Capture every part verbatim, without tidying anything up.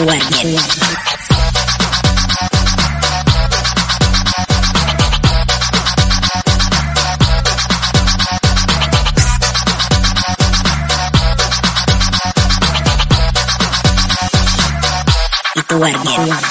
warget. Itu warget.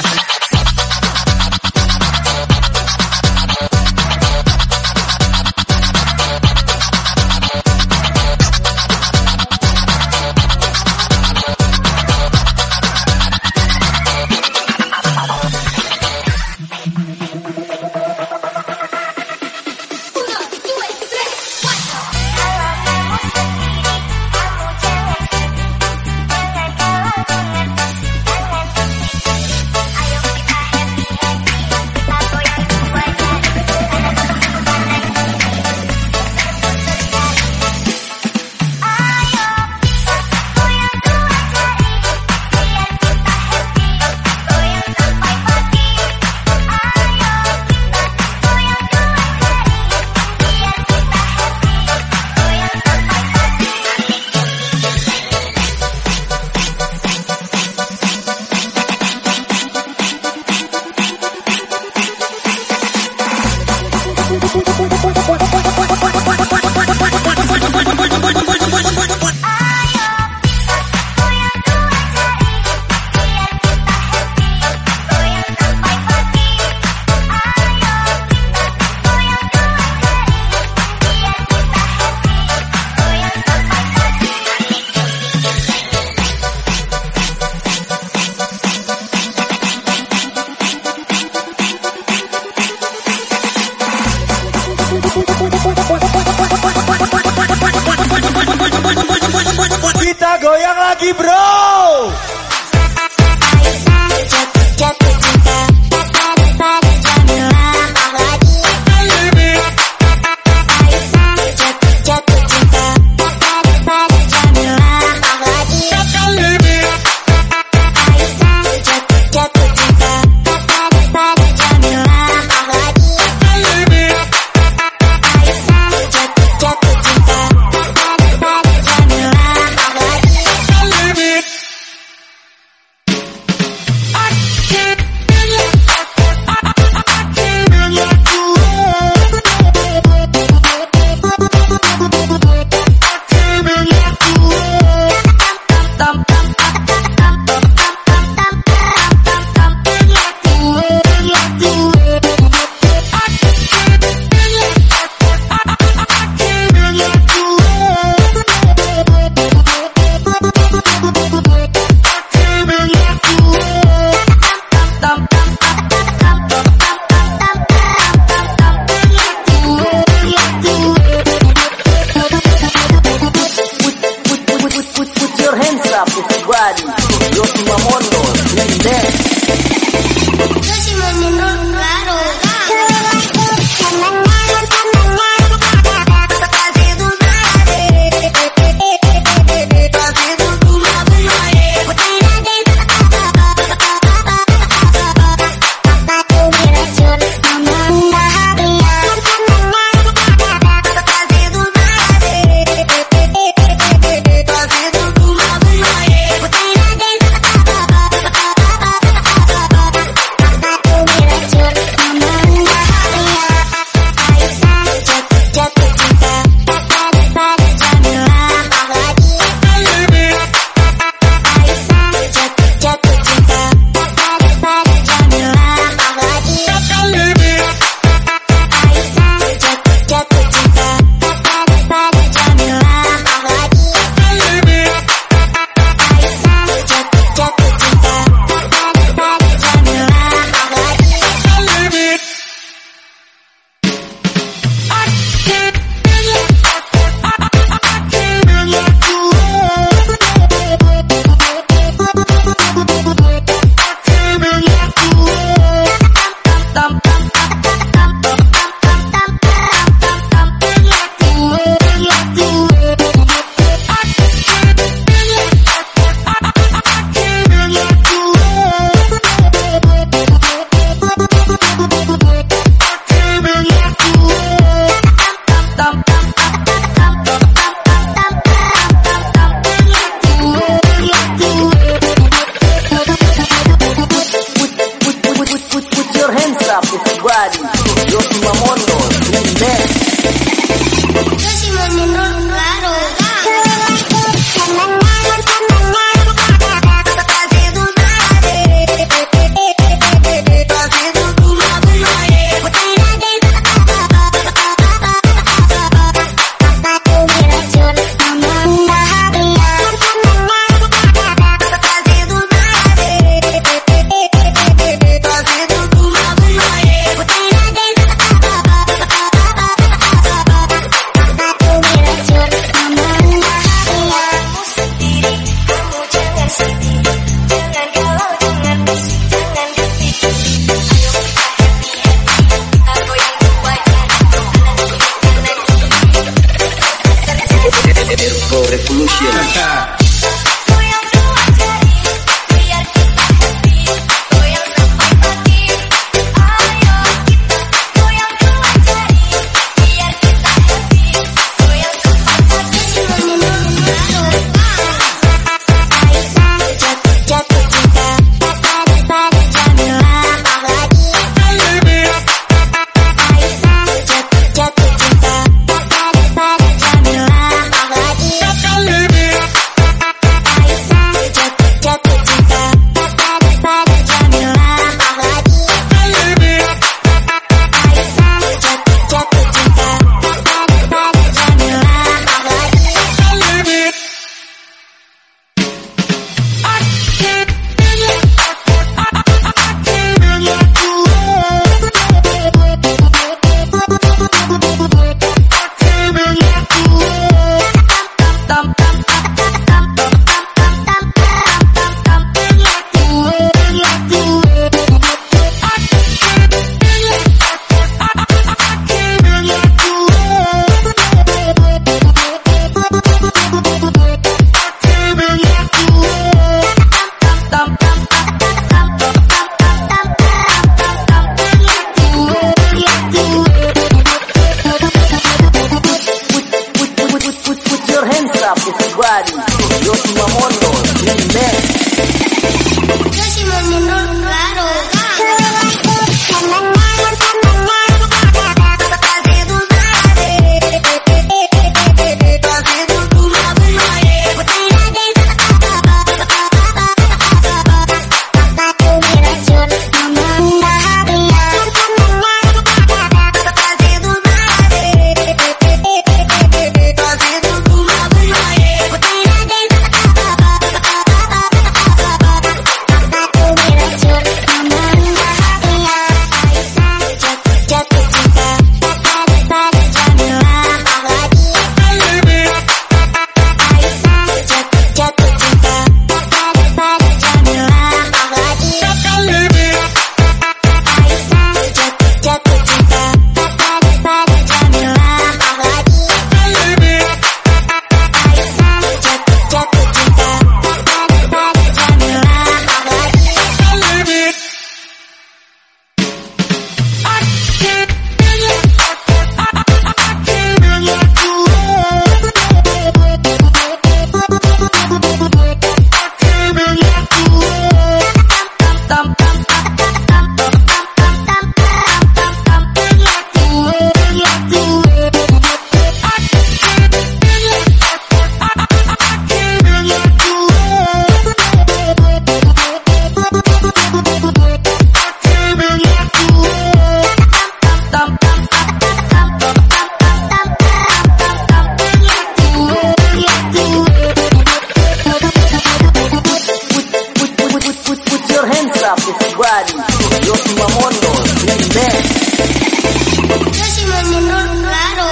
everybody. Yoshi Mamono, Yoshi Band. Yoshi Mamono, claro.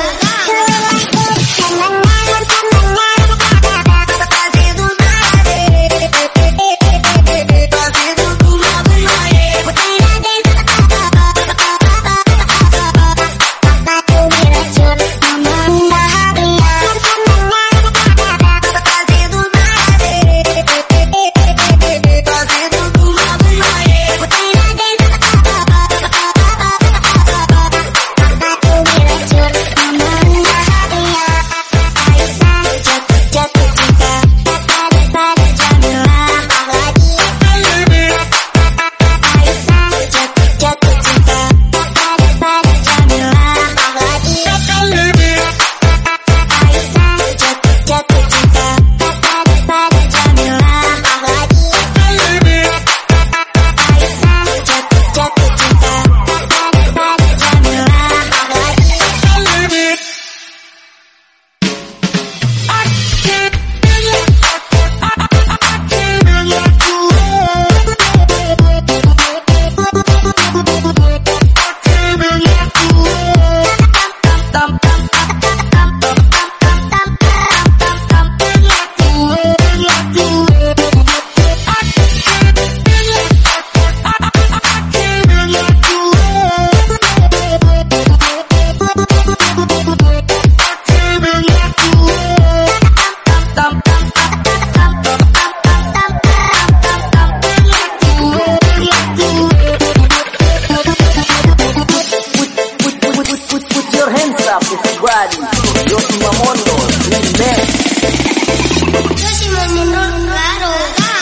Everybody, Yoshi Mamono, Yoshi Band. Yoshi Mamono, claro.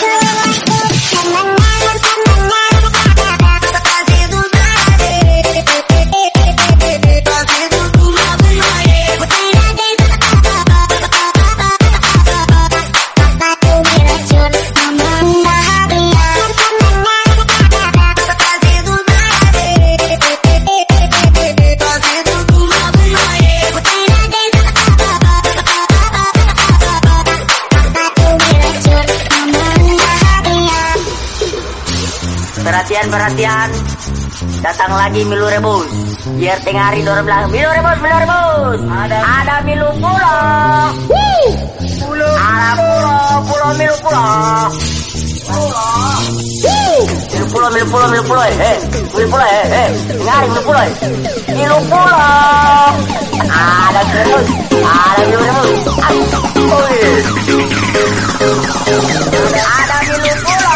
Perhatian, perhatian. Datang lagi Milu Rebus. Biar tengah hari dorong belakang. Milu Rebus, Milu Rebus. Ada, ada Milu Pulo. Pulo. Ada Pulo, Pulo Milu Pulo. Pulo. Milu Pulo, Milu Pulo, Milu Pulo. Eh, Milu Pulo, eh, eh. Tengah hari Milu Pulo. Milu Pulo. Ada Milu Rebus. Ada Milu Rebus. Ada Milu Pulo.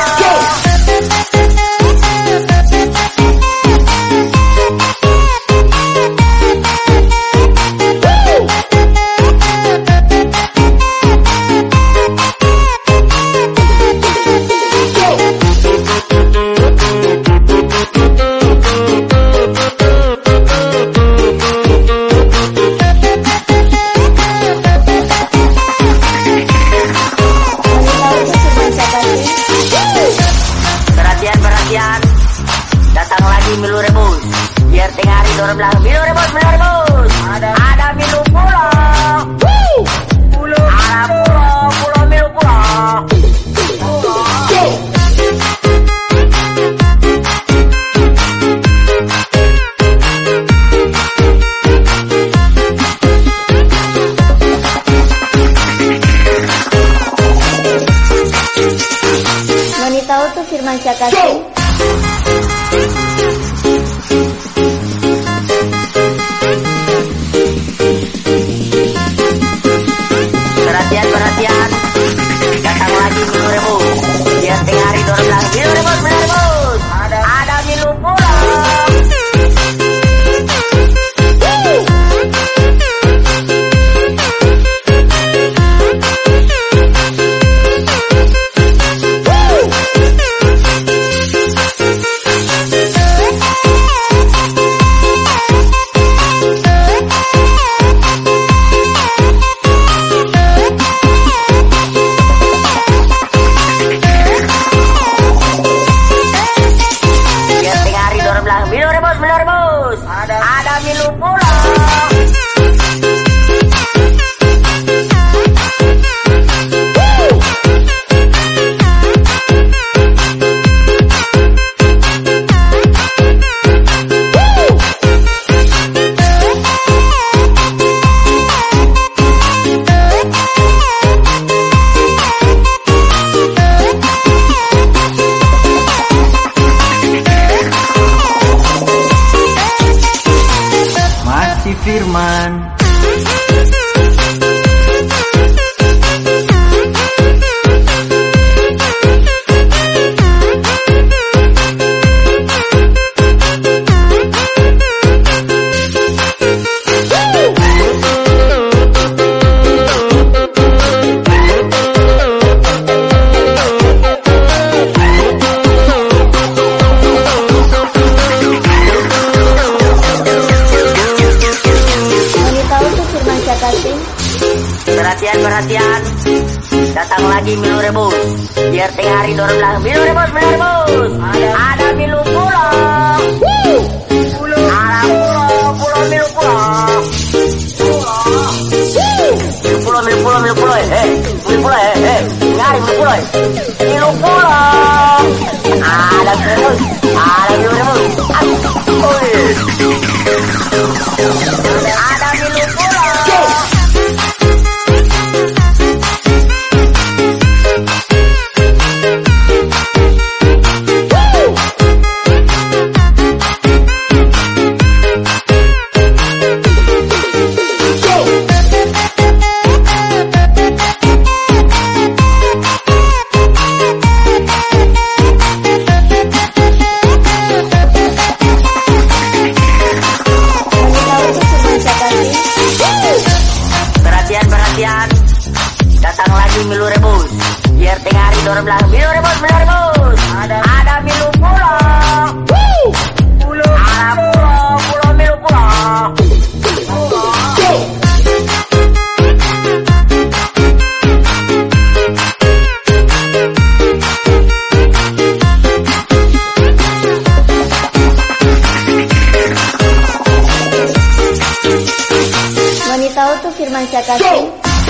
Datang lagi Milu Rebus. Biar tengah hari dorong belakang. Milu Rebus, Milu Rebus. Ada, ada Milu Pulo. Pulo. Ada Pulo, Pulo Milu Pulo. Pulo. Wanita utuh Firman Syakasi. Perhatian, perhatian. Datang lagi lagi Milu rebus. Biar tengah hari dorong bilang Milu rebus, Milu rebus. Ada, ada Milu pulo. Pulo. Ada pulo, pulo Milu pulo. Milu pulo, Milu pulo, Milu pulo, eh, Milu pulo, eh, eh, nyari Milu pulo, eh, Milu pulo. Ada Milu rebus, ada Milu rebus. Ada Milu pulo. Perhatian, datang lagi Milu rebus. Biar tengah hari dorong bilang Milu rebus, Milu rebus. Ada, ada Milu pulo. Pulo. Ada pulo, pulo Milu pulo. Wanita utuh Firman Syakasi.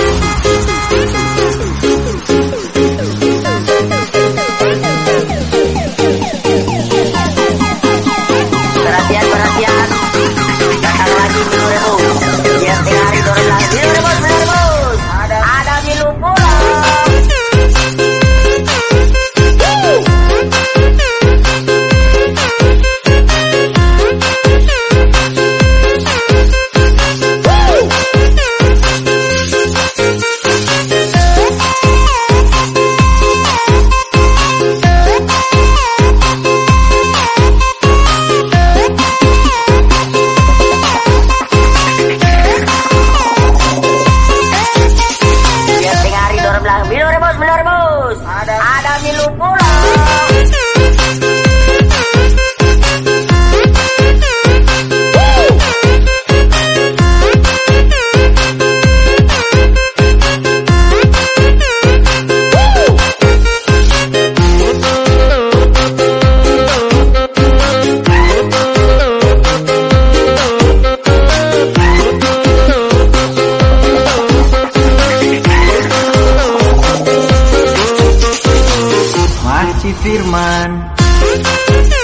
Perhatian, perhatian, datang lagi Milu rebus. Biar tengah hari dorong bilang Milu rebus, Milu rebus. Ada, ada Milu pulo. Milu rebus, Milu rebus. Ada, ada Milu pulo. Firman.